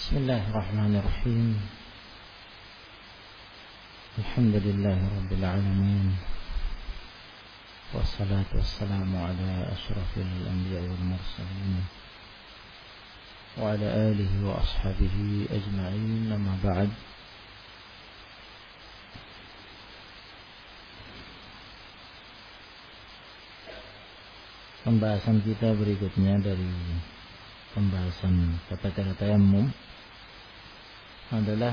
Bismillahirrahmanirrahim. Alhamdulillahirabbil alamin. Wassalatu wassalamu ala asyrafil anbiya'i wal mursalin wa ala alihi wa ashabihi ajma'in. Amma ba'd. Pembahasan kita berikutnya dari pembahasan tata cara tayammum adalah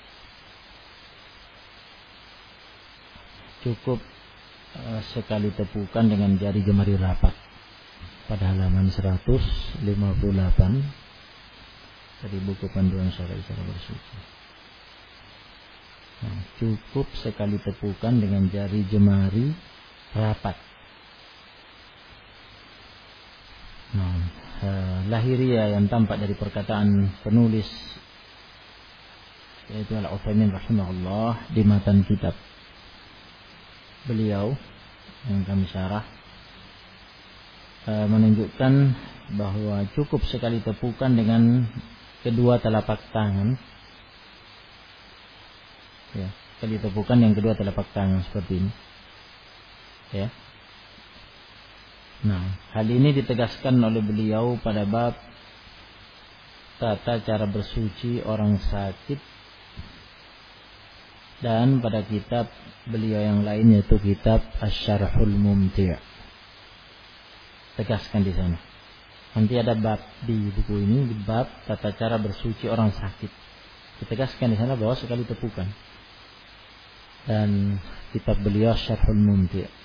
cukup sekali tepukan dengan jari jemari rapat pada halaman 158 dari buku panduan syar'i cara bersuci. Nah, cukup sekali tepukan dengan jari jemari rapat. Nah, lahiriah yang tampak dari perkataan penulis yaitu Al-Utsaimin rahimahullah di matan kitab beliau yang kami syarah menunjukkan bahwa cukup sekali tepukan dengan kedua telapak tangan, ya, sekali tepukan yang kedua telapak tangan seperti ini, ya. Nah, hal ini ditegaskan oleh beliau pada bab tata cara bersuci orang sakit dan pada kitab beliau yang lain yaitu kitab Asy-Syarhul Mumti'. Tegaskan di sana. Nanti ada bab di buku ini, bab tata cara bersuci orang sakit. Ditegaskan di sana bahwa sekali tepukan. Dan kitab beliau Asy-Syarhul Mumti'.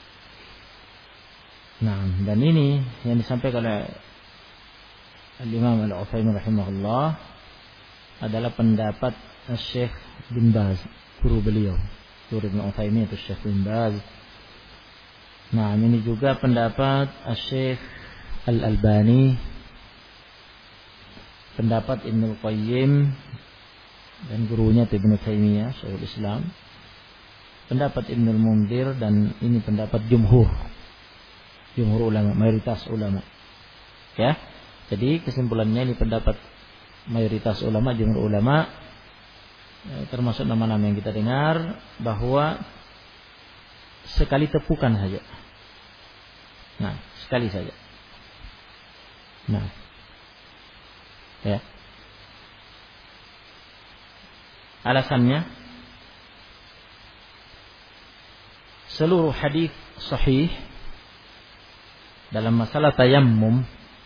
Nah, dan ini yang disampaikan oleh Al-Imam Al-Utsaimin rahimahullah adalah pendapat Syekh bin Baz, guru beliau, guru Ibnu Utsaimin itu Syekh bin Baz. Nah, ini juga pendapat Syekh Al-Albani, pendapat Ibnu Qayyim dan gurunya Ibnu Taimiyah, Syekhul Islam, pendapat Ibnu Munzir, dan ini pendapat jumhur ulama, mayoritas ulama. Ya. Jadi kesimpulannya ini pendapat mayoritas ulama, jumhur ulama, termasuk nama-nama yang kita dengar, bahwa sekali tepukan saja. Nah, sekali saja. Nah. Ya. Alasannya seluruh hadis sahih dalam masalah tayammum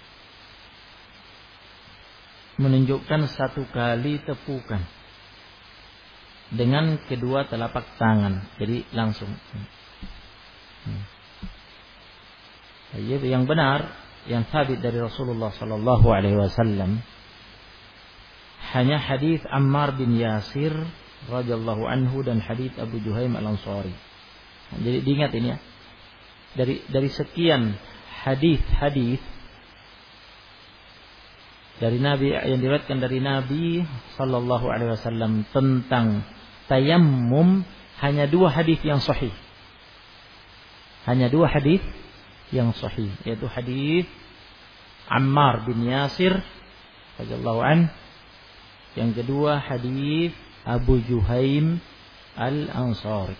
menunjukkan satu kali tepukan dengan kedua telapak tangan, jadi langsung. Yang benar, yang sabit dari Rasulullah sallallahu alaihi wasallam hanya hadis Ammar bin Yasir radhiyallahu anhu dan hadis Abu Juhaim Al-Ansari. Jadi diingat ini ya. Dari sekian hadis dari Nabi yang diriwayatkan dari Nabi sallallahu alaihi wasallam tentang tayammum, hanya dua hadis yang sahih. Hanya dua hadis yang sahih, yaitu hadis Ammar bin Yasir radhiyallahu an, yang kedua hadis Abu Juhaim Al-Ansari.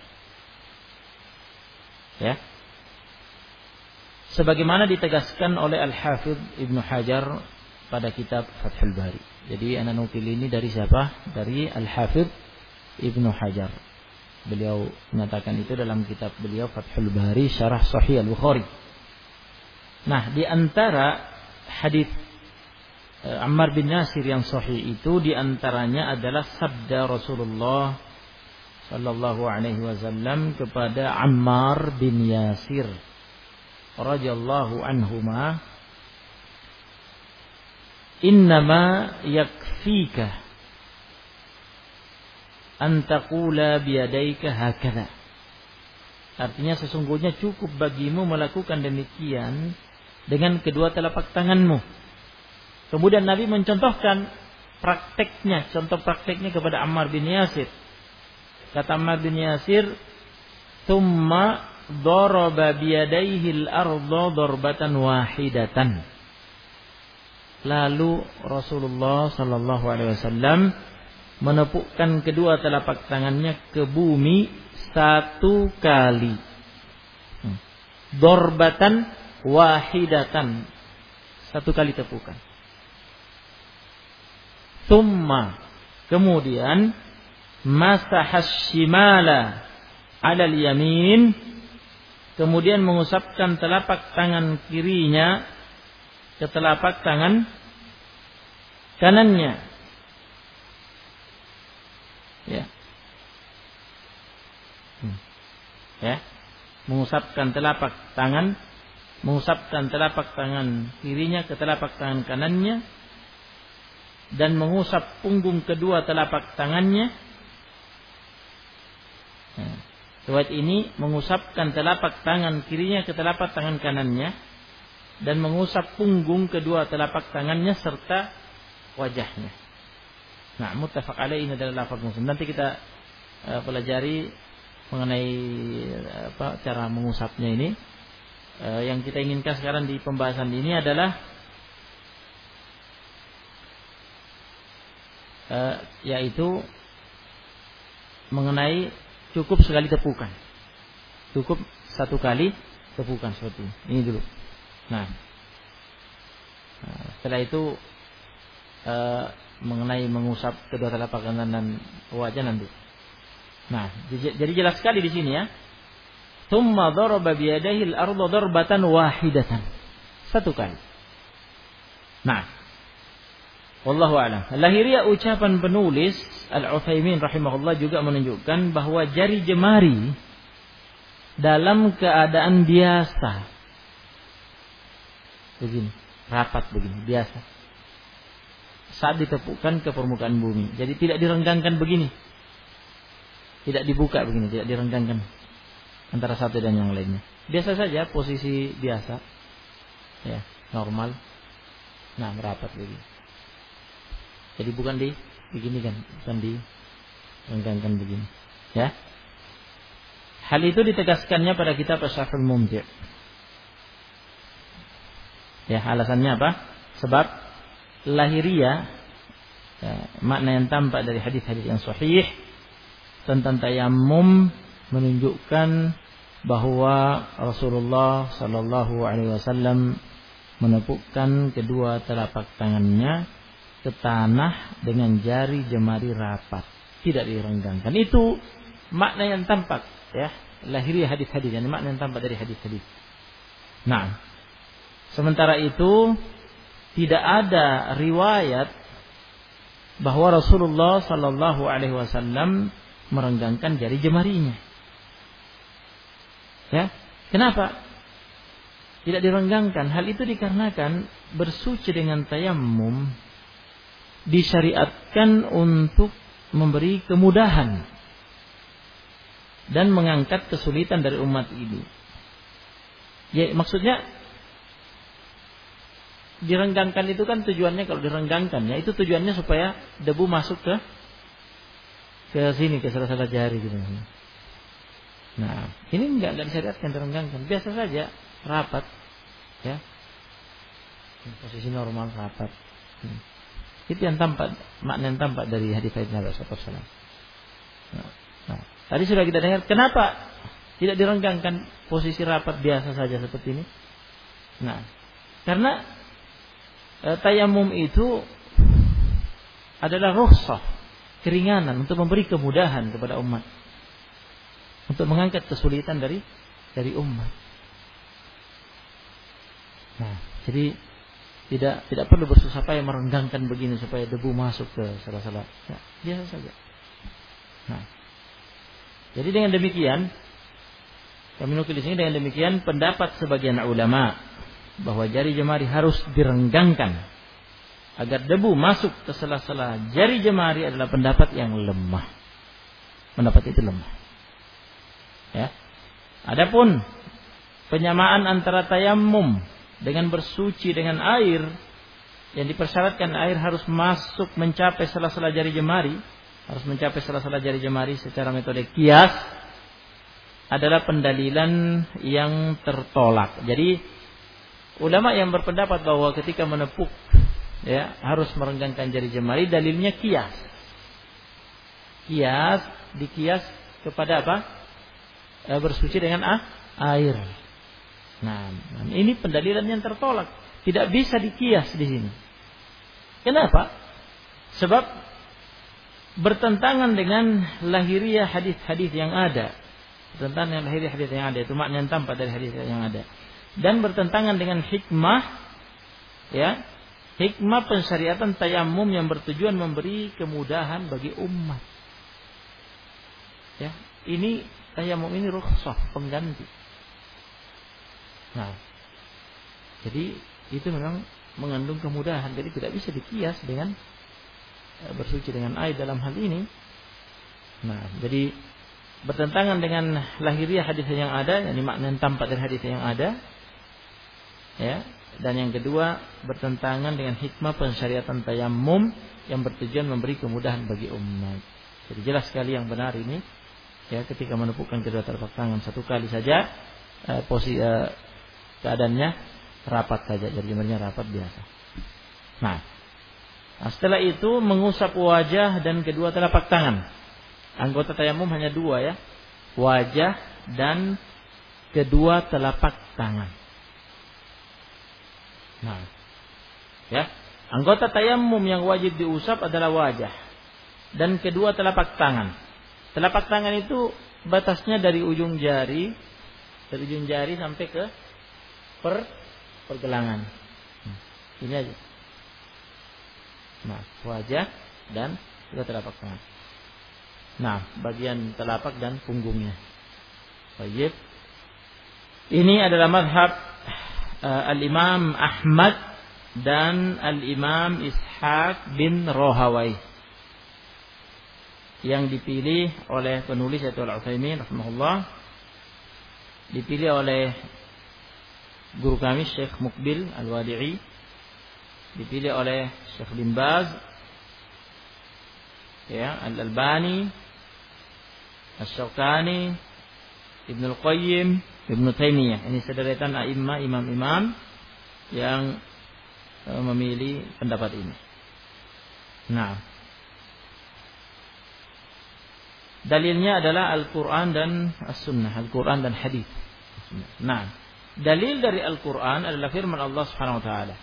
Ya. Sebagaimana ditegaskan oleh Al-Hafidz Ibnu Hajar pada kitab Fathul Bari. Jadi ana nukil ini dari siapa? Dari Al-Hafidz Ibnu Hajar. Beliau menyatakan itu dalam kitab beliau Fathul Bari Syarah Sahih Al-Bukhari. Nah, di antara hadis Ammar bin Yasir yang sahih itu, di antaranya adalah sabda Rasulullah sallallahu alaihi wasallam kepada Ammar bin Yasir radhiyallahu anhuma, innama yakfika an taqula biyadayka hakadha. Artinya sesungguhnya cukup bagimu melakukan demikian dengan kedua telapak tanganmu. Kemudian Nabi mencontohkan prakteknya, contoh prakteknya kepada Ammar bin Yasir. Kata Ammar bin Yasir, "Tsumma daraba biyadayhi al-ardha darbatan wahidatan." Lalu Rasulullah sallallahu alaihi wasallam menepukkan kedua telapak tangannya ke bumi 1 kali. Dorbatan wahidatan. 1 kali tepukan. Thumma, kemudian masahas shimala 'ala al-yamin, kemudian mengusapkan telapak tangan kirinya ke telapak tangan kanannya. Ya. Ya. Mengusapkan telapak tangan kirinya ke telapak tangan kanannya dan mengusap punggung kedua telapak tangannya. Riwayat ini mengusapkan telapak tangan kirinya ke telapak tangan kanannya dan mengusap punggung kedua telapak tangannya serta wajahnya. Nah, muttafaq alaih, ini adalah lafaz Muslim. Nanti kita pelajari mengenai cara mengusapnya ini. Yang kita inginkan sekarang di pembahasan ini adalah yaitu mengenai cukup sekali tepukan. Cukup 1 kali tepukan seperti ini. Ini dulu. Nah, setelah itu mengenai mengusap kedua telapak tangan dan wajah nanti. Nah, jadi jelas sekali di sini ya. Tsumma daraba bi yadayhi al-ardha darbatan wahidatan. 1 kali. Nah, wallahu a'lam. Lahiriah ucapan penulis Al-Utsaimin rahimahullah juga menunjukkan bahwa jari jemari dalam keadaan biasa begini, rapat begini, biasa, saat ditepukkan ke permukaan bumi. Jadi tidak direnggangkan begini, tidak dibuka begini, tidak direnggangkan antara satu dan yang lainnya. Biasa saja, posisi biasa, ya, normal. Nah, merapat begini. Jadi bukan begini kan, bukan direnggangkan begini. Ya. Hal itu ditegaskannya pada kitab Asyaful Mumti'. Ya, alasannya apa? Sebab lahiriah, ya, makna yang tampak dari hadis-hadis yang sahih tentang tayammum menunjukkan bahwa Rasulullah sallallahu alaihi wasallam menepukkan kedua telapak tangannya ke tanah dengan jari jemari rapat, tidak direnggangkan. Itu makna yang tampak, ya, lahiriah hadis-hadis, yani makna yang tampak dari hadis-hadis. Nah, sementara itu tidak ada riwayat bahwa Rasulullah sallallahu alaihi wasallam merenggangkan jari jemarinya. Ya, kenapa tidak direnggangkan? Hal itu dikarenakan bersuci dengan tayammum disyariatkan untuk memberi kemudahan dan mengangkat kesulitan dari umat ini. Ya, maksudnya direnggangkan itu kan tujuannya, kalau direnggangkan ya itu tujuannya supaya debu masuk ke sini, ke salah-salah jari gitu. Nah, ini enggak disyariatkan direnggangkan, biasa saja rapat, ya, posisi normal rapat. Itu yang tampak, makna yang tampak dari hadis-hadis Nabi sallallahu alaihi wasallam. Nah, tadi sudah kita dengar kenapa tidak direnggangkan, posisi rapat biasa saja seperti ini. Nah, karena tayammum itu adalah rukhsah, keringanan untuk memberi kemudahan kepada umat, untuk mengangkat kesulitan dari umat. Nah, jadi tidak perlu bersusah payah merenggangkan begini supaya debu masuk ke salah-salah. Ya, biasa saja. Nah, jadi dengan demikian kami nukil di sini, dengan demikian pendapat sebagian ulama bahwa jari jemari harus direnggangkan agar debu masuk ke sela-sela jari jemari adalah pendapat yang lemah. Pendapat itu lemah. Ya. Adapun penyamaan antara tayammum dengan bersuci dengan air, yang dipersyaratkan air harus masuk mencapai sela-sela jari jemari, harus mencapai sela-sela jari jemari secara metode qiyas, adalah pendalilan yang tertolak. Jadi ulama yang berpendapat bahwa ketika menepuk ya, harus merenggangkan jari jemari. Dalilnya kias. Kias, dikias kepada apa? Bersuci dengan air. Nah, ini pendalilan yang tertolak. Tidak bisa dikias di sini. Kenapa? Sebab bertentangan dengan lahiriah hadis-hadis yang ada. Bertentangan dengan lahiriah hadis yang ada. Itu makna yang tampak dari hadis yang ada. Dan bertentangan dengan hikmah, ya, hikmah pensyariatan tayammum yang bertujuan memberi kemudahan bagi umat. Ya, ini tayammum ini rukhsah, pengganti. Nah, jadi itu memang mengandung kemudahan, jadi tidak bisa dikias dengan bersuci dengan air dalam hal ini. Nah, jadi bertentangan dengan lahiriah hadis yang ada, yakni makna yang tampak dari hadis yang ada. Ya, dan yang kedua bertentangan dengan hikmah pensyariatan tayammum yang bertujuan memberi kemudahan bagi umat. Jadi jelas sekali yang benar ini, ya, ketika menepukkan kedua telapak tangan satu kali saja, posisi keadaannya rapat saja, jari jemarinya rapat biasa. Nah, setelah itu mengusap wajah dan kedua telapak tangan. Anggota tayammum hanya dua, ya, wajah dan kedua telapak tangan. Nah, ya, anggota tayammum yang wajib diusap adalah wajah dan kedua telapak tangan. Telapak tangan itu batasnya dari ujung jari sampai ke pergelangan. Ini aja. Nah, wajah dan kedua telapak tangan. Nah, bagian telapak dan punggungnya. Baik. Ini adalah mazhab Al-Imam Ahmad dan Al-Imam Ishaq bin Rahawai, yang dipilih oleh penulis yaitu Al-Utsaimin rahimahullah, dipilih oleh guru kami Syekh Muqbil Al-Wadi'i, dipilih oleh Syekh bin Baz, ya, Al-Albani, Asy-Syaukani, Ibnu Al-Qayyim, Ibnu Taimiyah. Ini sederetan a'immah, imam-imam yang memilih pendapat ini. Nah, dalilnya adalah Al-Quran dan As-Sunnah, Al-Quran dan Hadis. Nah, dalil dari Al-Quran adalah firman Allah Subhanahu Wa Taala.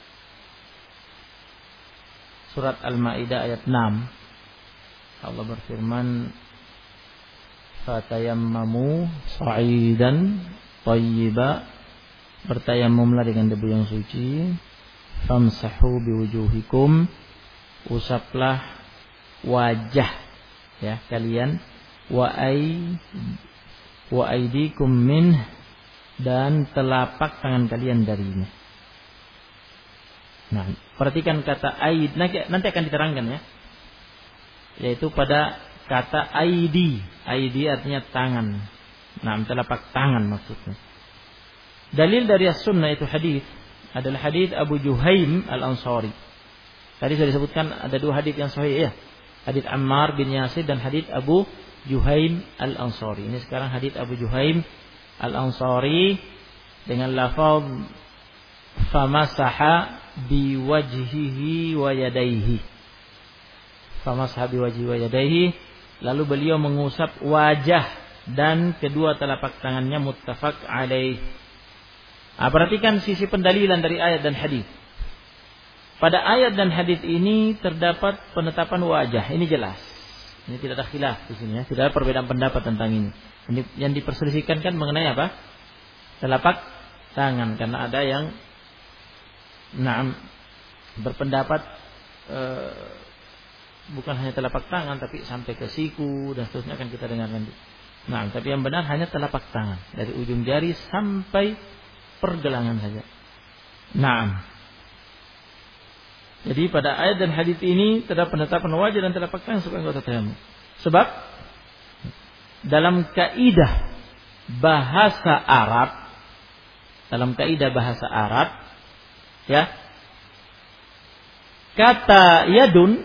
Surat Al-Maidah ayat 6. Allah berfirman, "Fatayammamu sa'idan thayyiba", bertayamumlah dengan debu yang suci. "Famsahu biwujuhikum", usaplah wajah, ya, kalian. Wa aidikum min, dan telapak tangan kalian darinya. Nah, perhatikan kata aid, nanti akan diterangkan, ya, yaitu pada kata aidi. Aidi artinya tangan. Nah, telapak tangan maksudnya. Dalil dari As-Sunnah itu hadis adalah hadis Abu Juhaim Al-Ansari. Tadi sudah disebutkan ada dua hadis yang sahih, ya. Hadis Ammar bin Yasir dan hadis Abu Juhaim Al-Ansari. Ini sekarang hadis Abu Juhaim Al-Ansari dengan lafaz famasaha biwajhihi wa yadayhi. Famasaha biwajhihi wa yadayhi, lalu beliau mengusap wajah dan kedua telapak tangannya, muttafaq alaih. Perhatikan sisi pendalilan dari ayat dan hadis. Pada ayat dan hadis ini terdapat penetapan wajah. Ini jelas. Ini tidak ada khilaf di sini, ya. Tidak ada perbedaan pendapat tentang ini. Ini yang diperselisihkan kan mengenai apa? Telapak tangan, karena ada yang berpendapat bukan hanya telapak tangan tapi sampai ke siku dan seterusnya, akan kita dengar nanti. Nah, tapi yang benar hanya telapak tangan dari ujung jari sampai pergelangan saja. Nah, jadi pada ayat dan hadis ini terdapat penetapan wajah dan telapak tangan sebagai anggota tayammum. Sebab dalam kaidah bahasa Arab, ya, kata yadun.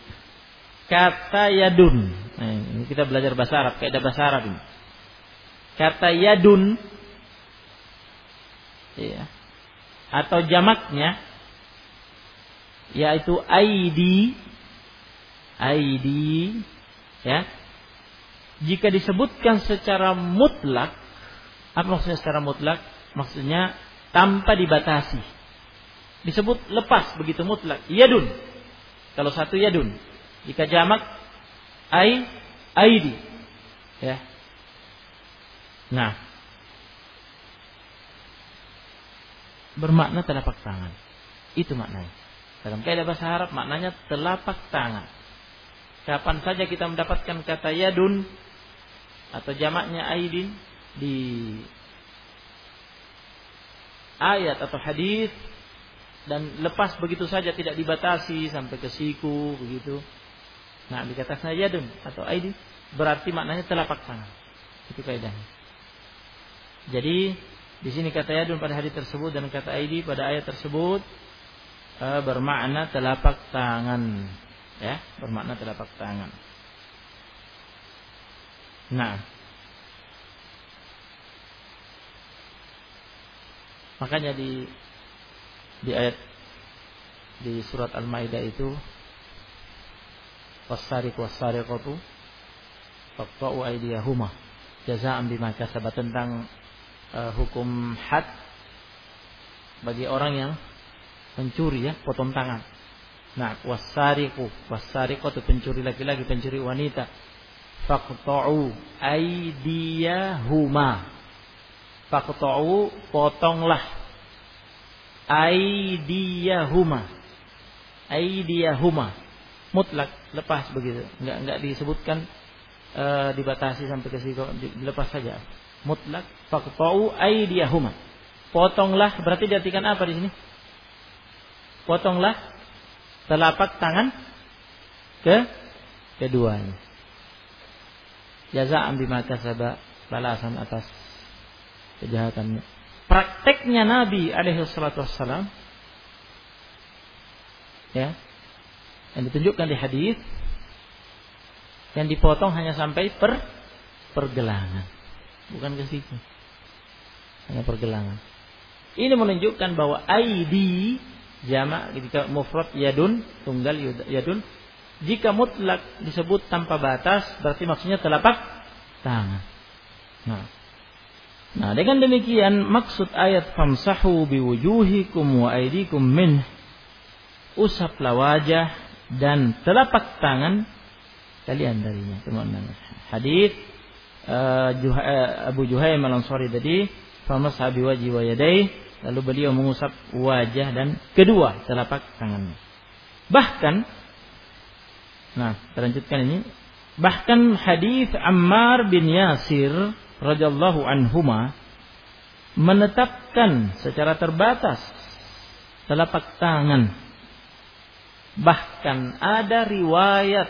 Nah, ini kita belajar bahasa Arab, kaidah bahasa Arab ini. Kata yadun, ya, atau jamaknya, yaitu aidi, ya. Jika disebutkan secara mutlak, apa maksudnya secara mutlak? Maksudnya tanpa dibatasi. Disebut lepas begitu mutlak. Yadun. Kalau satu yadun. Jika jamak aidi. Ya. Nah, bermakna telapak tangan. Itu maknanya. Dalam kaidah bahasa Arab maknanya telapak tangan. Kapan saja kita mendapatkan kata yadun atau jamaknya aidin di ayat atau hadis dan lepas begitu saja, tidak dibatasi sampai ke siku begitu. Nah, dikatakan yadun atau aidin berarti maknanya telapak tangan. Itu kaidahnya. Jadi di sini kata yadun pada hadis tersebut dan kata aidi pada ayat tersebut bermakna telapak tangan, ya, bermakna telapak tangan. Nah, makanya di ayat di surat Al-Maidah itu was-sariqu was-sariqatu faqta'u aydiyahuma jazaa'an bima kasabat, tentang hukum had bagi orang yang pencuri, ya, potong tangan. Nah, was-sariqatu pencuri laki-laki, pencuri wanita. Faqta'u aydiyahuma. Faqta'u potonglah. Aydiyahuma. Mutlak, lepas begitu. Enggak disebutkan dibatasi sampai ke siku, dilepas saja. Mutlak, faqta'u aydiyahuma. Potonglah, berarti diartikan apa di sini? Potonglah telapak tangan keduanya. Jazaa'an bima kasaba, balasan atas kejahatannya. Prakteknya Nabi alaihi salatu wassalam, ya, yang ditunjukkan di hadis, yang dipotong hanya sampai pergelangan, bukan ke situ, hanya pergelangan. Ini menunjukkan bahwa aidi jamak, jika mufrad yadun, tunggal yadun, jika mutlak disebut tanpa batas berarti maksudnya telapak tangan. Nah, dengan demikian maksud ayat famsahu biwujuhikum wa aydikum min, usaplah wajah dan telapak tangan kalian darinya. Teman-teman, hadis Abu Juhaym Al-Ansari tadi, famasah biwajhi wa yadayhi, lalu beliau mengusap wajah dan kedua telapak tangannya. Bahkan, nah, terlanjutkan ini. Bahkan hadis Ammar bin Yasir radhiyallahu anhuma menetapkan secara terbatas telapak tangan. Bahkan ada riwayat,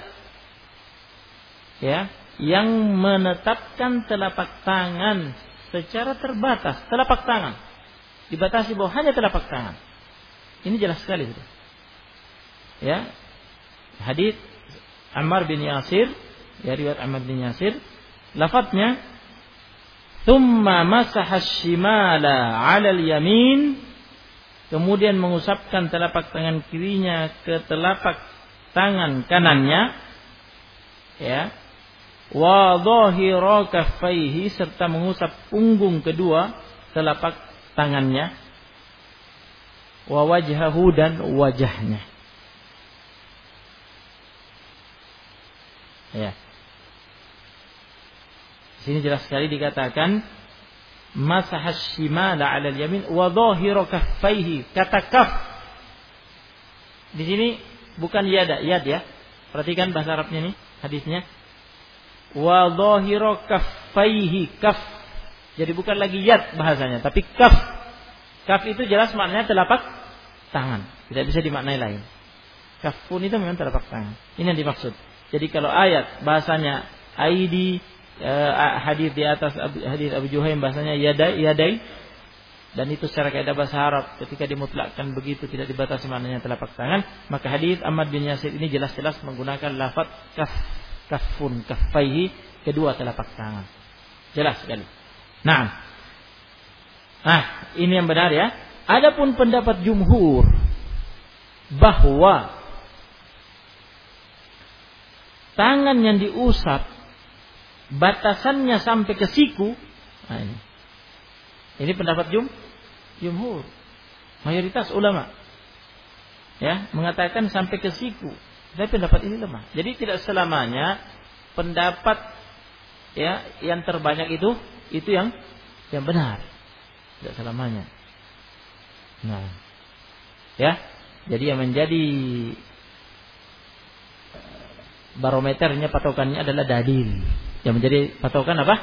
ya, yang menetapkan telapak tangan secara terbatas, telapak tangan. Dibatasi bahwa hanya telapak tangan. Ini jelas sekali, ya. Hadis Ammar bin Yasir, ya, riwayat Ammar bin Yasir, lafadznya thumma masaha shimala 'ala al-yamin, kemudian mengusapkan telapak tangan kirinya ke telapak tangan kanannya, ya, wa dhahira kaffaihi, serta mengusap punggung kedua telapak tangannya, wa wajhahu, dan wajahnya. Ya. Sini jelas sekali dikatakan masahas shimala 'ala al-yamin wa dhahira kaffaihi. Kata kaf di sini bukan yad, ya. Perhatikan bahasa Arabnya nih, hadisnya. Wa dhahira kaffaihi, kaf. Jadi bukan lagi yad bahasanya, tapi kaf. Kaf itu jelas maknanya telapak tangan, tidak bisa dimaknai lain. Kafun itu memang telapak tangan. Ini yang dimaksud. Jadi kalau ayat bahasanya aidi, hadis di atas hadis Abu Juhaym bahasanya yadai, dan itu secara kaidah bahasa Arab ketika dimutlakkan begitu tidak dibatasi maknanya telapak tangan, maka hadis Ammar bin Yasir ini jelas-jelas menggunakan lafaz kafun, kaffaihi, kedua telapak tangan. Jelas sekali. Nah, ini yang benar, ya. Adapun pendapat jumhur, bahwa tangan yang diusap batasannya sampai ke siku. Nah, ini pendapat jumhur. Mayoritas ulama ya mengatakan sampai ke siku. Tapi pendapat ini lemah. Jadi tidak selamanya pendapat ya yang terbanyak itu yang benar. Tidak selamanya. Nah, ya. Jadi yang menjadi barometernya, patokannya adalah dalil. Yang menjadi patokan apa?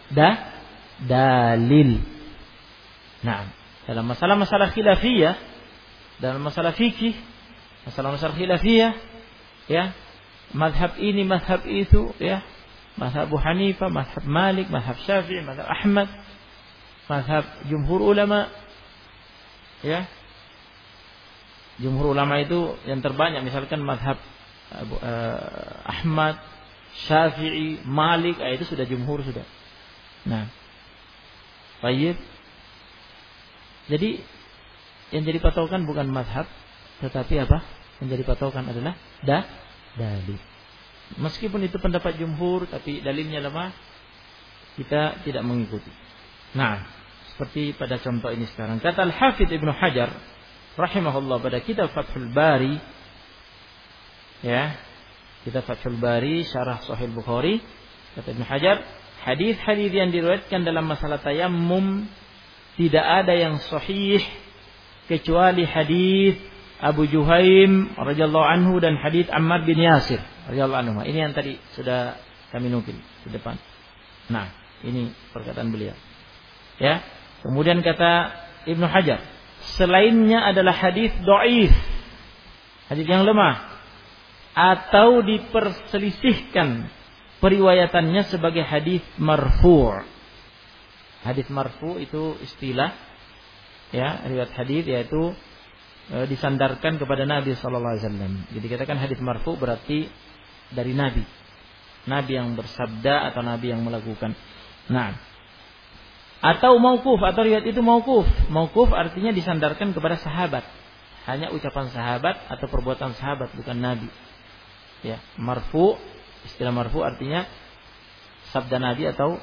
Dalil. Nah, dalam masalah-masalah khilafiyah, dalam masalah fikih, masalah-masalah khilafiyah, ya, mazhab ini, mazhab itu, ya, mazhab Abu Hanifah, mazhab Malik, mazhab Syafi'i, mazhab Ahmad, mazhab jumhur ulama, ya. Jumhur ulama itu yang terbanyak, misalkan mazhab Ahmad, Syafi'i, Malik, itu sudah jumhur sudah. Nah, baik. Jadi yang jadi patokan bukan mazhab, tetapi apa? Yang jadi patokan adalah dalil. Meskipun itu pendapat jumhur, tapi dalilnya lemah, kita tidak mengikuti. Nah, seperti pada contoh ini sekarang. Kata Al-Hafidz Ibnu Hajar rahimahullah pada kitab Fathul Bari, ya, kitab Fathul Bari syarah Sahih Bukhari, kata Ibnu Hajar, hadis-hadis yang diriwayatkan dalam masalah tayammum tidak ada yang sahih kecuali hadis Abu Juhaim radhiyallahu anhu dan hadis Ammar bin Yasir radhiyallahu anhu. Ini yang tadi sudah kami nukil di depan. Nah, ini perkataan beliau. Ya. Kemudian kata Ibnu Hajar, selainnya adalah hadis dhaif, hadis yang lemah, atau diperselisihkan periwayatannya sebagai hadis marfu'. Hadis marfu' itu istilah, ya, riwayat hadis yaitu disandarkan kepada Nabi sallallahu alaihi wasallam. Jadi katakan hadis marfu' berarti dari Nabi yang bersabda atau Nabi yang melakukan. Nah, atau mauquf, atau riwayat itu mauquf. Mauquf artinya disandarkan kepada sahabat, hanya ucapan sahabat atau perbuatan sahabat, bukan Nabi. Ya, marfu, istilah marfu artinya sabda Nabi atau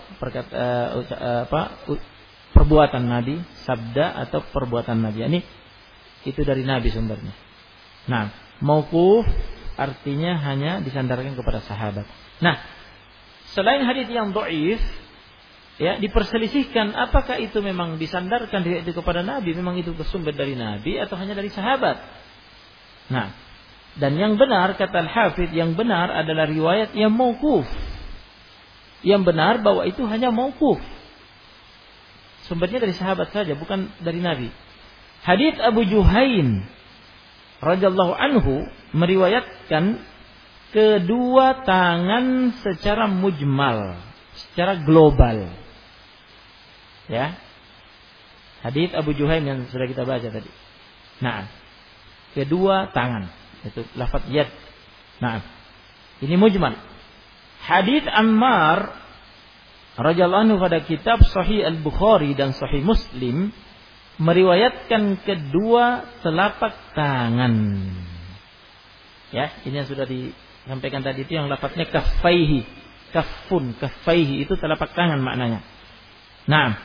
perbuatan Nabi, sabda atau perbuatan Nabi. Ini itu dari Nabi sumbernya. Nah, mauquf artinya hanya disandarkan kepada sahabat. Nah, selain hadis yang dhaif, ya, diperselisihkan apakah itu memang disandarkan itu kepada Nabi, memang itu bersumber dari Nabi atau hanya dari sahabat. Nah, dan yang benar kata Al-Hafidz, yang benar adalah riwayat yang mauquf. Yang benar bahwa itu hanya mauquf. Sumbernya dari sahabat saja, bukan dari Nabi. Hadits Abu Juhaim radhiyallahu anhu meriwayatkan kedua tangan secara mujmal, secara global. Ya. Hadits Abu Juhaim yang sudah kita baca tadi. Nah, kedua tangan, itu lafaz yad. Nah, ini mujmal. Hadits Ammar radhiyallahu anhu pada kitab Sahih Al-Bukhari dan Sahih Muslim meriwayatkan kedua telapak tangan. Ya, ini yang sudah disampaikan tadi, itu yang lafaznya kaffaihi. Kaffun, kaffaihi itu telapak tangan maknanya. Nah,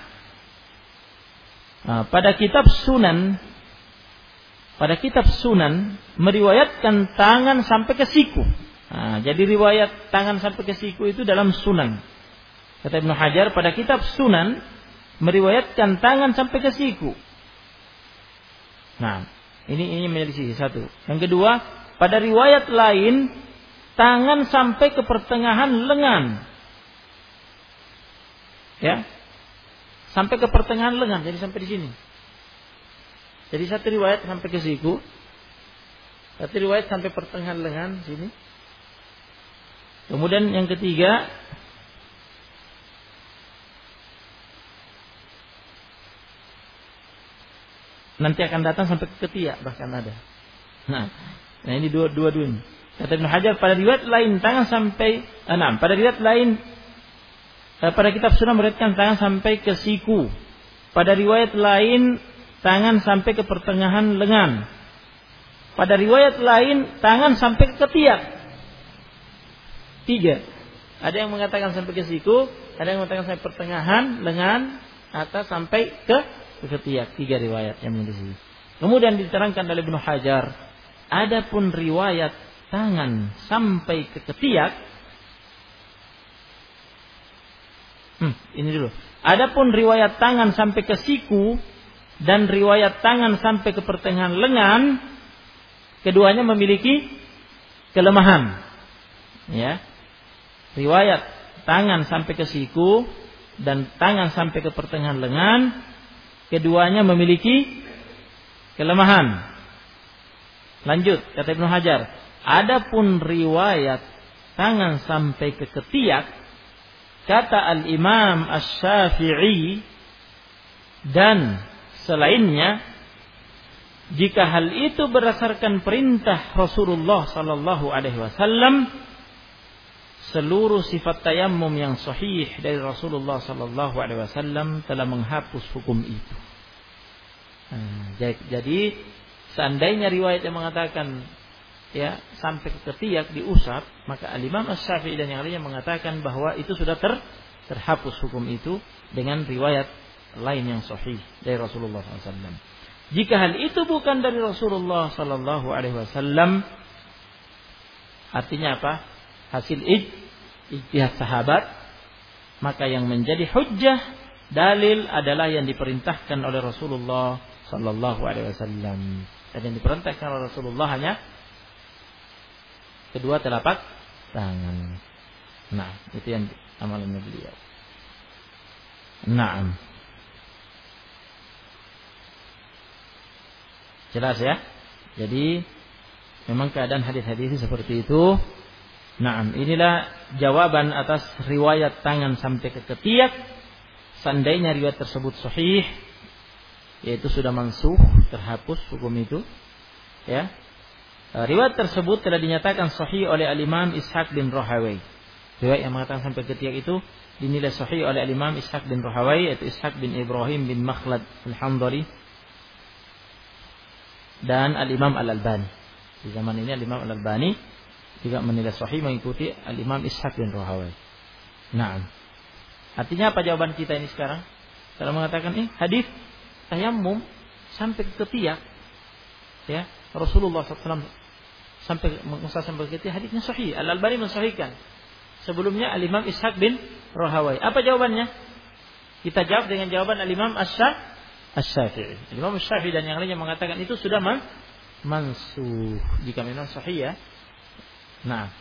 pada kitab Sunan meriwayatkan tangan sampai ke siku. Nah, jadi riwayat tangan sampai ke siku itu dalam Sunan. Kata Ibnu Hajar, pada kitab Sunan meriwayatkan tangan sampai ke siku. Nah, ini menjadi sisi satu. Yang kedua, pada riwayat lain tangan sampai ke pertengahan lengan. Ya. Sampai ke pertengahan lengan, jadi sampai di sini. Jadi satu riwayat sampai ke siku, satu riwayat sampai pertengahan lengan sini. Kemudian yang ketiga, nanti akan datang sampai ke ketiak bahkan ada. Nah ini dua ini. Kata Ibnu Hajar, pada riwayat lain tangan sampai pada riwayat lain pada kitab Sunan meriwayatkan tangan sampai ke siku. Pada riwayat lain tangan sampai ke pertengahan lengan. Pada riwayat lain tangan sampai ke ketiak. 3. Ada yang mengatakan sampai ke siku, ada yang mengatakan sampai pertengahan lengan atas sampai ke ketiak. 3 riwayat yang menyebutkan. Kemudian diterangkan oleh Ibnu Hajar, adapun riwayat tangan sampai ke ketiak, ini dulu. Adapun riwayat tangan sampai ke siku dan riwayat tangan sampai ke pertengahan lengan, keduanya memiliki kelemahan. Ya. Riwayat tangan sampai ke siku dan tangan sampai ke pertengahan lengan, keduanya memiliki kelemahan. Lanjut, kata Ibnu Hajar, adapun riwayat tangan sampai ke ketiak, kata Al-Imam Asy-Syafi'i dan selainnya, jika hal itu berdasarkan perintah Rasulullah sallallahu alaihi wasallam, seluruh sifat tayammum yang sahih dari Rasulullah sallallahu alaihi wasallam telah menghapus hukum itu. Jadi seandainya riwayat yang mengatakan ya sampai ke ketiak diusap, maka Al-Imam Asy-Syafi'i dan yang lainnya mengatakan bahwa itu sudah terhapus hukum itu dengan riwayat lain yang sahih dari Rasulullah SAW. Jika hal itu bukan dari Rasulullah sallallahu alaihi wasallam, artinya apa? Hasil ijtihad sahabat, maka yang menjadi hujjah dalil adalah yang diperintahkan oleh Rasulullah sallallahu alaihi wasallam. Dan yang diperintahkan oleh Rasulullah hanya kedua telapak tangan. Nah, itu yang amalannya beliau. Naam. Jelas ya? Jadi memang keadaan hadis-hadis seperti itu. Naam, inilah jawaban atas riwayat tangan sampai ke ketiak. Seandainya riwayat tersebut sahih, yaitu sudah mansuh, terhapus hukum itu. Ya. Riwayat tersebut telah dinyatakan sahih oleh Al-Imam Ishaq bin Rahawai. Riwayat yang mengatakan sampai ketiak itu dinilai sahih oleh Al-Imam Ishaq bin Rahawai, yaitu Ishaq bin Ibrahim bin Makhlad Al-Hamdali dan Al-Imam Al-Albani. Di zaman ini Al-Imam Al-Albani juga menilai sahih mengikuti Al-Imam Ishaq bin Rahawai. Nah, artinya apa jawaban kita ini sekarang? Kalau mengatakan hadis tayammum sampai ke ketiak, ya Rasulullah SAW sampai mengusap sampai ke ketiak, hadisnya sahih. Al-Albani mensahihkan. Sebelumnya Al-Imam Ishaq bin Rahawai. Apa jawabannya? Kita jawab dengan jawaban Al-Imam Asy-Syafi'i. Al-Imam Asy-Syafi'i dan yang lainnya mengatakan itu sudah mansuh jika memang sahih ya. Nah,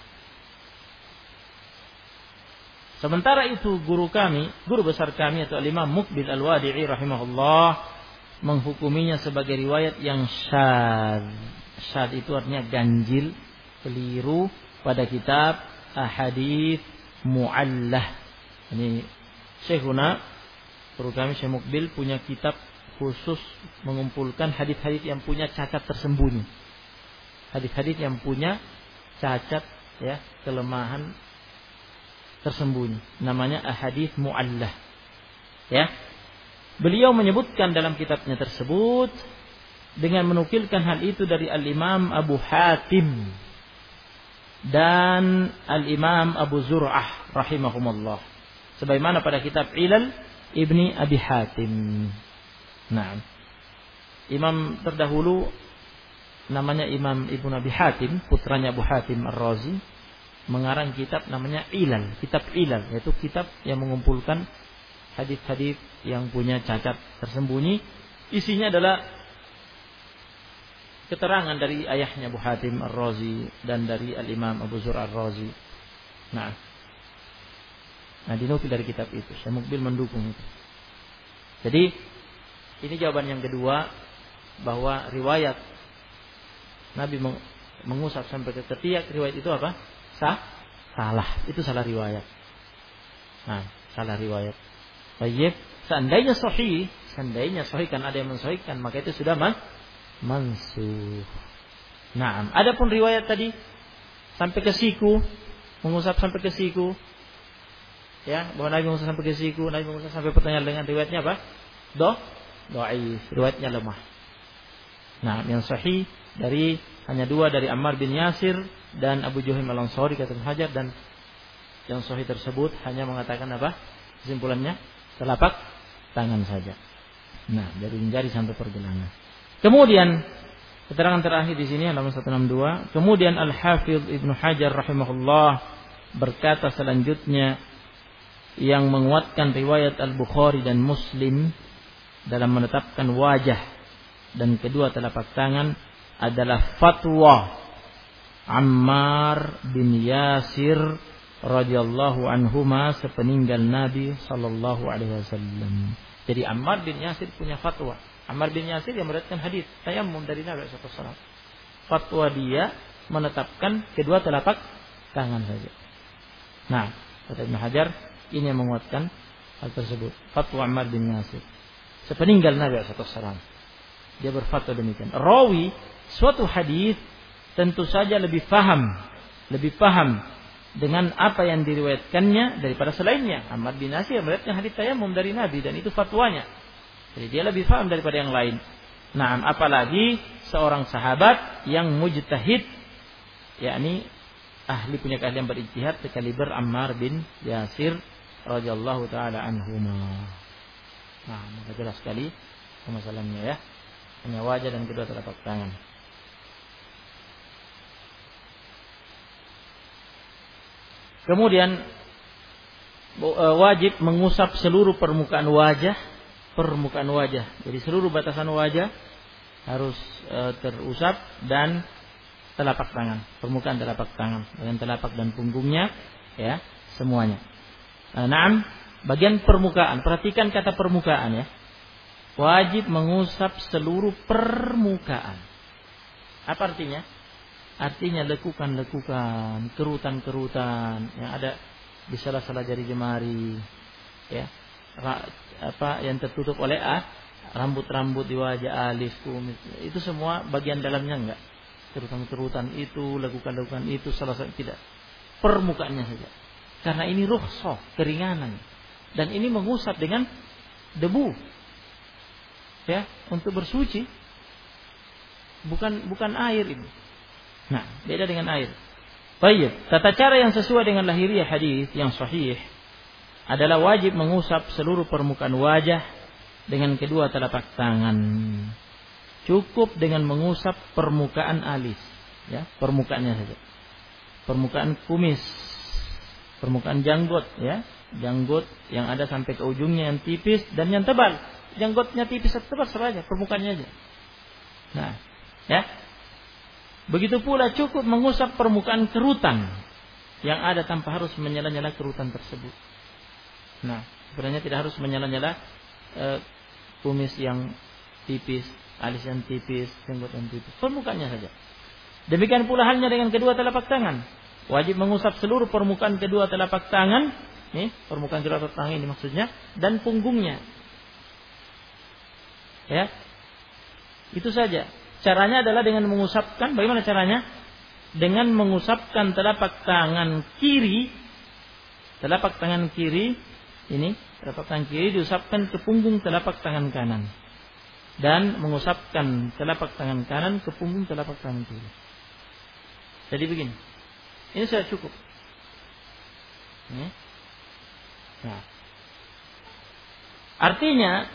sementara itu guru besar kami atau Al-Imam Muqbil Al-Wadi'i rahimahullah menghukuminya sebagai riwayat yang syadz. Syadz itu artinya ganjil, keliru pada kitab Ahadits Mu'allah. Ini Syekhuna, guru kami Syekh Muqbil punya kitab khusus mengumpulkan hadis-hadis yang punya cacat tersembunyi. Hadis-hadis yang punya cacat ya, kelemahan tersembunyi. Namanya Ahadits Mu'allah. Ya. Beliau menyebutkan dalam kitabnya tersebut dengan menukilkan hal itu dari Al-Imam Abu Hatim dan Al-Imam Abu Zur'ah rahimahumullah. Sebagaimana pada kitab Ilal Ibni Abi Hatim. Nah, imam terdahulu namanya Imam Ibnu Abi Hatim, putranya Abu Hatim Ar-Razi, mengarang kitab namanya Ilal, kitab Ilal, yaitu kitab yang mengumpulkan hadis-hadis yang punya cacat tersembunyi. Isinya adalah keterangan dari ayahnya Abu Hatim Ar-Razi dan dari Al-Imam Abu Zur'ah Ar-Razi. Nah, dinukil dari kitab itu. Syekh Muqbil mendukung itu. Jadi ini jawaban yang kedua, bahwa riwayat Nabi mengusap sampai ke ketiak, riwayat itu apa? Salah. Itu salah riwayat. Nah, salah riwayat. Baik, seandainya sahih kan ada yang mensahihkan, maka itu sudah mansuh. Nah, adapun riwayat tadi sampai ke siku, mengusap sampai ke siku, ya, bahwa Nabi mengusap sampai ke siku, Nabi mengusap sampai pertengahan lengan, riwayatnya apa? Dhaif, riwayatnya lemah. Nah, yang sahih hanya dua dari Ammar bin Yasir dan Abu Juhaim al-Ansari kata Ibnu Hajar, dan yang sahih tersebut hanya mengatakan apa? Kesimpulannya telapak tangan saja. Nah, dari jari sampai pergelangan. Kemudian keterangan terakhir di sini halaman 162. Kemudian Al-Hafidz Ibnu Hajar rahimahullah berkata selanjutnya yang menguatkan riwayat Al-Bukhari dan Muslim dalam menetapkan wajah dan kedua telapak tangan adalah fatwa Ammar bin Yasir radhiyallahu anhuma sepeninggal Nabi sallallahu alaihi wasallam. Jadi Ammar bin Yasir punya fatwa. Ammar bin Yasir yang meriwayatkan hadis tayammum dari Nabi sallallahu alaihi wasallam. Fatwa dia menetapkan kedua telapak tangan saja. Nah, kata Ibnu Hajar, ini yang menguatkan hal tersebut. Fatwa Ammar bin Yasir sepeninggal Nabi sallallahu alaihi wasallam. Dia berfatwa demikian. Rawi suatu hadis tentu saja lebih paham dengan apa yang diriwayatkannya daripada selainnya. Ammar bin Yasir meriwayatkan hadis tayammum dari Nabi dan itu fatwanya. Jadi dia lebih paham daripada yang lain. Nah, apalagi seorang sahabat yang mujtahid, yakni ahli punya keahlian berijtihad sekaliber Ammar bin Yasir radhiyallahu taala anhuma. Nah, maka jelas sekali masalahnya ya. Hanya wajah dan kedua telapak tangan. Kemudian wajib mengusap seluruh permukaan wajah. Jadi seluruh batasan wajah harus terusap dan telapak tangan, permukaan telapak tangan, dengan telapak dan punggungnya, ya, semuanya. Naam, bagian permukaan, perhatikan kata permukaan ya. Wajib mengusap seluruh permukaan. Apa artinya? Artinya lekukan-lekukan, kerutan-kerutan yang ada di sela-sela jari jemari, ya, yang tertutup oleh rambut-rambut di wajah, alis, kumis, itu semua bagian dalamnya enggak. Kerutan-kerutan itu, lekukan-lekukan itu, salah satu tidak. Permukaannya saja. Karena ini rukhsah, keringanan, dan ini mengusap dengan debu. Ya, untuk bersuci, bukan air ini. Nah, beda dengan air. Baik, tata cara yang sesuai dengan lahiriah hadis yang sahih adalah wajib mengusap seluruh permukaan wajah dengan kedua telapak tangan. Cukup dengan mengusap permukaan alis, ya, permukaannya saja. Permukaan kumis, permukaan janggut, ya, janggut yang ada sampai ke ujungnya yang tipis dan yang tebal. Janggutnya tipis atau tebal saja, permukaannya aja. Nah, ya. Begitu pula cukup mengusap permukaan kerutan yang ada tanpa harus menyala-nyala kerutan tersebut. Nah, sebenarnya tidak harus menyala-nyala kumis yang tipis, alis yang tipis, janggut yang tipis. Permukaannya saja. Demikian pula halnya dengan kedua telapak tangan. Wajib mengusap seluruh permukaan kedua telapak tangan, permukaan kedua telapak tangan ini maksudnya, dan punggungnya. Ya, itu saja. Caranya adalah dengan mengusapkan. Bagaimana caranya? Dengan mengusapkan telapak tangan kiri. Telapak tangan kiri ini, telapak tangan kiri diusapkan ke punggung telapak tangan kanan, dan mengusapkan telapak tangan kanan ke punggung telapak tangan kiri. Jadi begini. Ini sudah cukup. Nah, artinya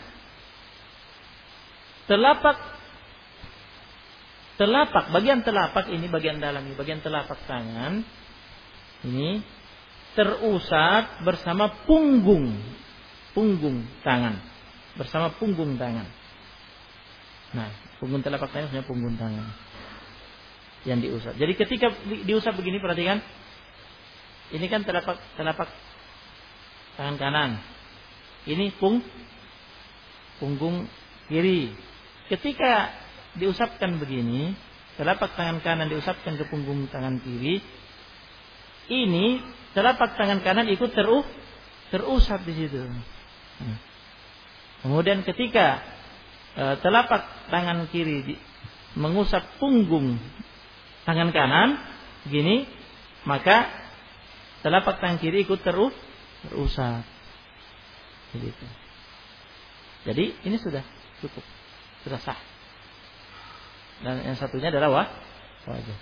bagian telapak ini, bagian dalam ini, bagian telapak tangan ini terusap bersama punggung tangan, bersama punggung tangan. Nah, punggung telapak tangan sebenarnya punggung tangan yang diusap. Jadi ketika diusap begini, perhatikan, ini kan telapak tangan kanan, ini punggung kiri. Ketika diusapkan begini, telapak tangan kanan diusapkan ke punggung tangan kiri, ini telapak tangan kanan ikut terusap di situ. Kemudian ketika telapak tangan kiri mengusap punggung tangan kanan begini, maka telapak tangan kiri ikut terusap. Jadi ini sudah cukup, sudah sah. Dan yang satunya adalah wajah.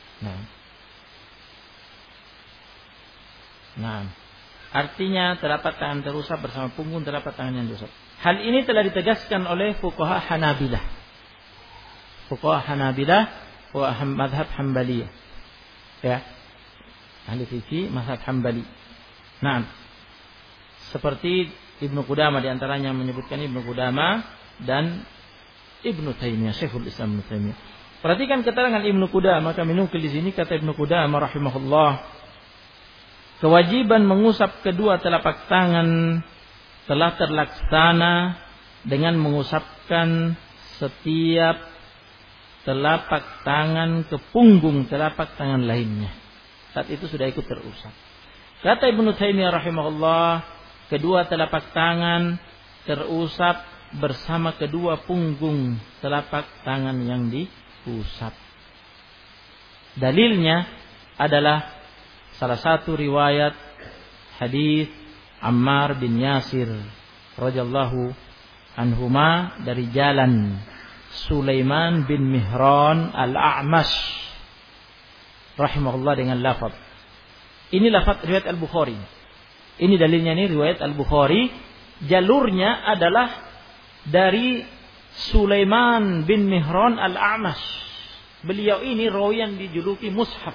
Nah. Artinya telapak tangan terusap bersama punggung telapak tangan yang terusap. Hal ini telah ditegaskan oleh fuqaha Hanabilah. Fuqaha Hanabilah wa mazhab Hanbaliyah. Ya. Ahli fikih mazhab Hanbali. Nah. Seperti Ibnu Qudamah di antaranya menyebutkan Ibnu Qudamah dan Ibnu Taimiyah, Syekhul Islam Ibnu Taimiyah. Perhatikan keterangan Ibnu Qudamah, kami nukil di sini kata Ibnu Qudamah rahimahullah, kewajiban mengusap kedua telapak tangan telah terlaksana dengan mengusapkan setiap telapak tangan ke punggung telapak tangan lainnya. Saat itu sudah ikut terusap. Kata Ibnu Taimiyah rahimahullah, kedua telapak tangan terusap bersama kedua punggung telapak tangan yang diusap. Dalilnya adalah salah satu riwayat hadis Ammar bin Yasir radhiyallahu anhuma dari jalan Sulaiman bin Mihran al-A'mash rahimahullah dengan lafaz. Ini lafaz riwayat Al-Bukhari. Ini dalilnya ini riwayat Al-Bukhari. Jalurnya adalah dari Sulaiman bin Mihran al-A'mash. Beliau ini rawi yang dijuluki Mushaf.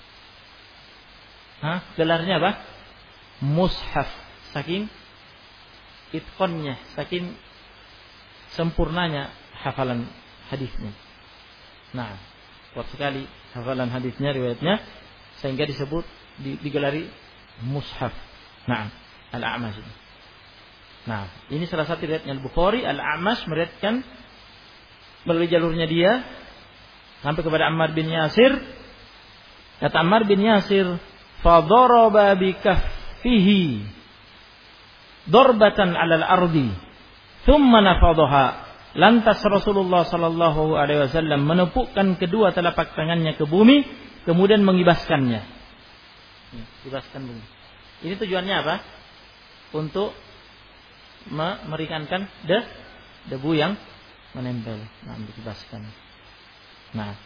Gelarnya apa? Mushaf. Saking itqannya, saking sempurnanya hafalan hadisnya. Nah, kuat sekali hafalan hadisnya, riwayatnya, sehingga disebut digelari Mushaf. Nah, al-A'mash. Nah, ini salah satu riwayatnya Al-Bukhari. Al-A'mash meriwayatkan melalui jalurnya dia sampai kepada Ammar bin Yasir. Kata Ammar bin Yasir, "Fadaraba bi kaffihi darbatan 'alal ardi, thumma nafadhaha." Lantas Rasulullah sallallahu alaihi wasallam menepukkan kedua telapak tangannya ke bumi, kemudian mengibaskannya. Ibaskan bumi. Ini tujuannya apa? Untuk meringankan debu yang menempel. Nah, dibaskan. Nah,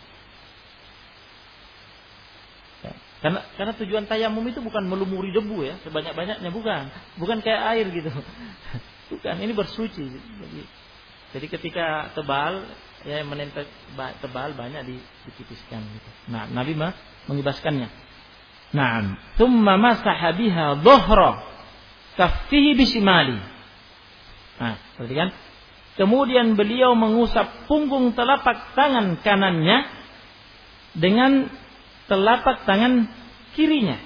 karena tujuan tayamum itu bukan melumuri debu ya, sebanyak-banyaknya, bukan kayak air gitu. Bukan, ini bersuci. Jadi ketika tebal ya menempel tebal banyak ditipiskan gitu. Nah, Nabi mengibaskannya. Naam, tsumma masaha biha dhahra kaffihi bisimali. Nah, perhatikan. Kemudian beliau mengusap punggung telapak tangan kanannya dengan telapak tangan kirinya.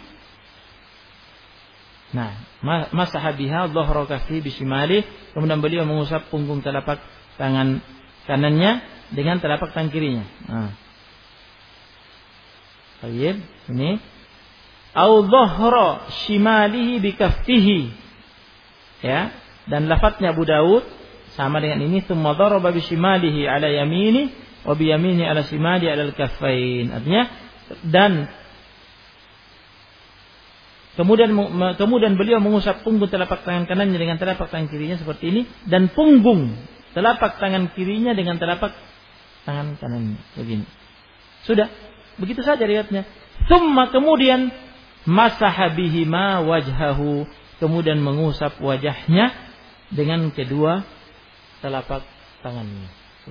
Nah, masaha biha dhahra kaffihi bisimali. Kemudian beliau mengusap punggung telapak tangan kanannya dengan telapak tangan kirinya. Nah. Baik, ini au dhahra shimalihi bikaffihi. Ya, dan lafadznya Abu Daud sama dengan ini, tsumma daraba bishimalihi ala yamini wa bi yamini ala shimali ala al-kaffain. Artinya dan kemudian beliau mengusap punggung telapak tangan kanannya dengan telapak tangan kirinya seperti ini, dan punggung telapak tangan kirinya dengan telapak tangan kanannya begini. Sudah, begitu saja riwayatnya. Tsumma kemudian masaha bihima wajhahu, kemudian mengusap wajahnya dengan kedua telapak tangannya.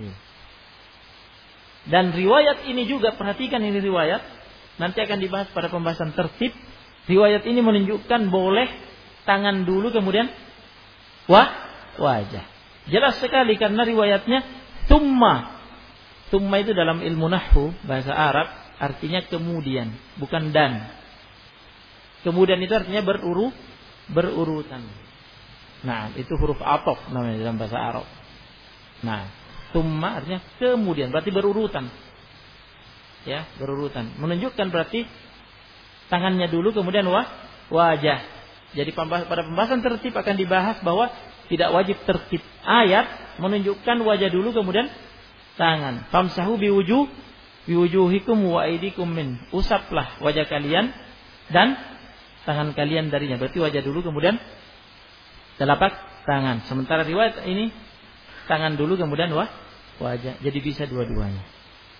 Dan riwayat ini juga, perhatikan ini riwayat, nanti akan dibahas pada pembahasan tertib. Riwayat ini menunjukkan boleh tangan dulu kemudian wajah. Jelas sekali karena riwayatnya thumma. Thumma itu dalam ilmu nahwu bahasa Arab artinya kemudian, bukan dan. Kemudian itu artinya berurutan. Nah, itu huruf ataf namanya dalam bahasa Arab. Nah, thumma artinya kemudian, berarti berurutan. Ya, berurutan. Menunjukkan berarti tangannya dulu kemudian wajah. Jadi pada pembahasan tertib akan dibahas bahwa tidak wajib tertib. Ayat menunjukkan wajah dulu kemudian tangan. Famsahu biwujuhikum wa aydikum min. Usaplah wajah kalian dan tangan kalian darinya. Berarti wajah dulu kemudian telapak tangan. Sementara riwayat ini tangan dulu kemudian wajah. Jadi bisa dua-duanya.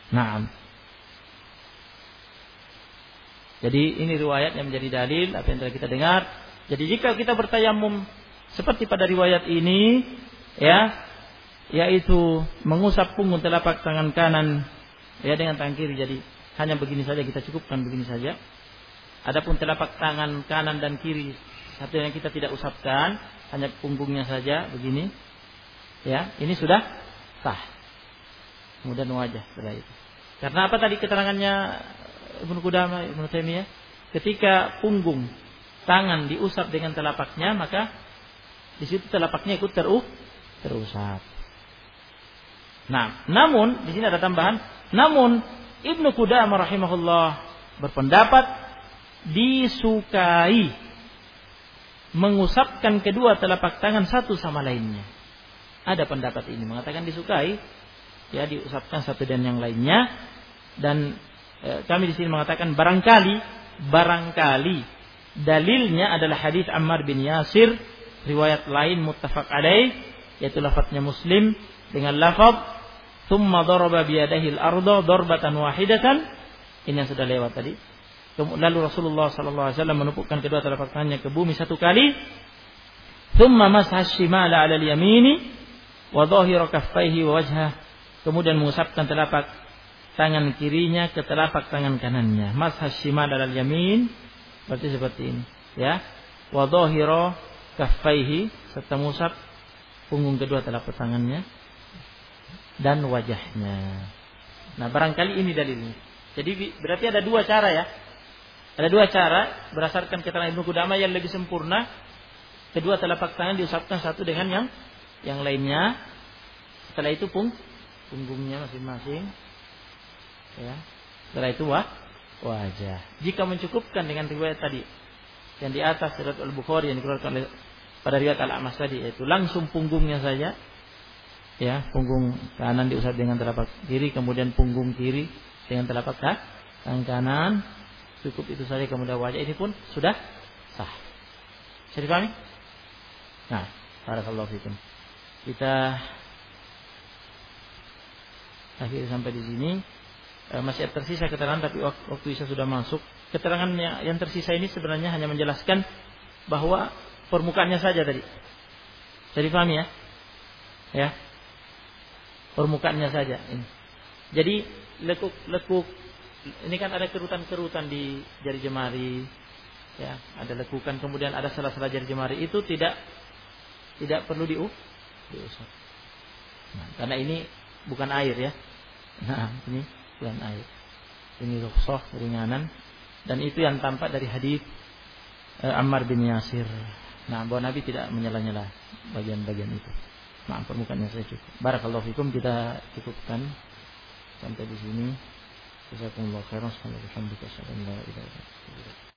Naam. Jadi ini riwayat yang menjadi dalil apa yang telah kita dengar. Jadi jika kita bertayamum seperti pada riwayat ini, ya, yaitu mengusap punggung telapak tangan kanan ya dengan tangan kiri. Jadi hanya begini saja, kita cukupkan begini saja. Adapun telapak tangan kanan dan kiri satu yang kita tidak usapkan, hanya punggungnya saja begini. Ya, ini sudah sah. Kemudian wajah setelah itu. Karena apa tadi keterangannya Ibnu Qudamah, Ibnu Taimiyah? Ketika punggung tangan diusap dengan telapaknya, maka di situ telapaknya ikut terusap. Nah, namun di sini ada tambahan. Namun Ibnu Qudamah rahimahullah berpendapat disukai mengusapkan kedua telapak tangan satu sama lainnya. Ada pendapat ini mengatakan disukai, ya, diusapkan satu dan yang lainnya. Dan kami di sini mengatakan barangkali dalilnya adalah hadis Ammar bin Yasir, riwayat lain muttafaq alaih, yaitu lafadznya Muslim dengan lafaz thumma daraba biyadihi al-ardha darbatan wahidatan. Ini yang sudah lewat tadi. Lalu Rasulullah sallallahu alaihi wasallam menepukkan kedua telapak tangannya ke bumi satu kali. Thumma masah shimala 'ala al-yamini wa dhahira kaffaihi wa wajhah. Kemudian mengusapkan telapak tangan kirinya ke telapak tangan kanannya. Masah shimal 'ala al-yamin berarti seperti ini, ya. Wa dhahira kaffaihi, serta mengusap punggung kedua telapak tangannya dan wajahnya. Nah, barangkali ini dalilnya. Jadi berarti ada dua cara, ya. Ada dua cara berdasarkan keterangan Ibnu Qudamah yang lebih sempurna. Kedua telapak tangan diusapkan satu dengan yang lainnya. Setelah itu punggungnya masing-masing. Ya. Setelah itu wajah. Jika mencukupkan dengan riwayat tadi yang di atas riwayat Al-Bukhari yang dikeluarkan oleh pada riwayat Al-A'mash tadi, yaitu langsung punggungnya saja. Ya, punggung kanan diusap dengan telapak kiri, kemudian punggung kiri dengan telapak tangan kanan. Cukup itu saja, kemudian wajah, ini pun sudah sah. Bisa dipahami? Nah, barakallahu fikum. Kita akhir sampai di sini. Masih tersisa keterangan, tapi waktu Isya sudah masuk. Keterangannya yang tersisa ini sebenarnya hanya menjelaskan bahwa permukaannya saja tadi. Bisa dipahami, ya? Ya. Permukaannya saja ini. Jadi lekuk ini kan ada kerutan-kerutan di jari jemari, ya, ada lekukan, kemudian ada sela-sela jari jemari, itu tidak perlu diusap. Nah, karena ini bukan air, ya. Nah, ini bukan air. Ini rukhsah, ringanan, dan itu yang tampak dari hadis Ammar bin Yasir. Nah, bahwa Nabi tidak menyela-nyela bagian-bagian itu. Maaf, permukaannya saya cukup. Barakallahu fikum, kita cukupkan sampai di sini. Jazakumullahu khairan. Alhamdulillah.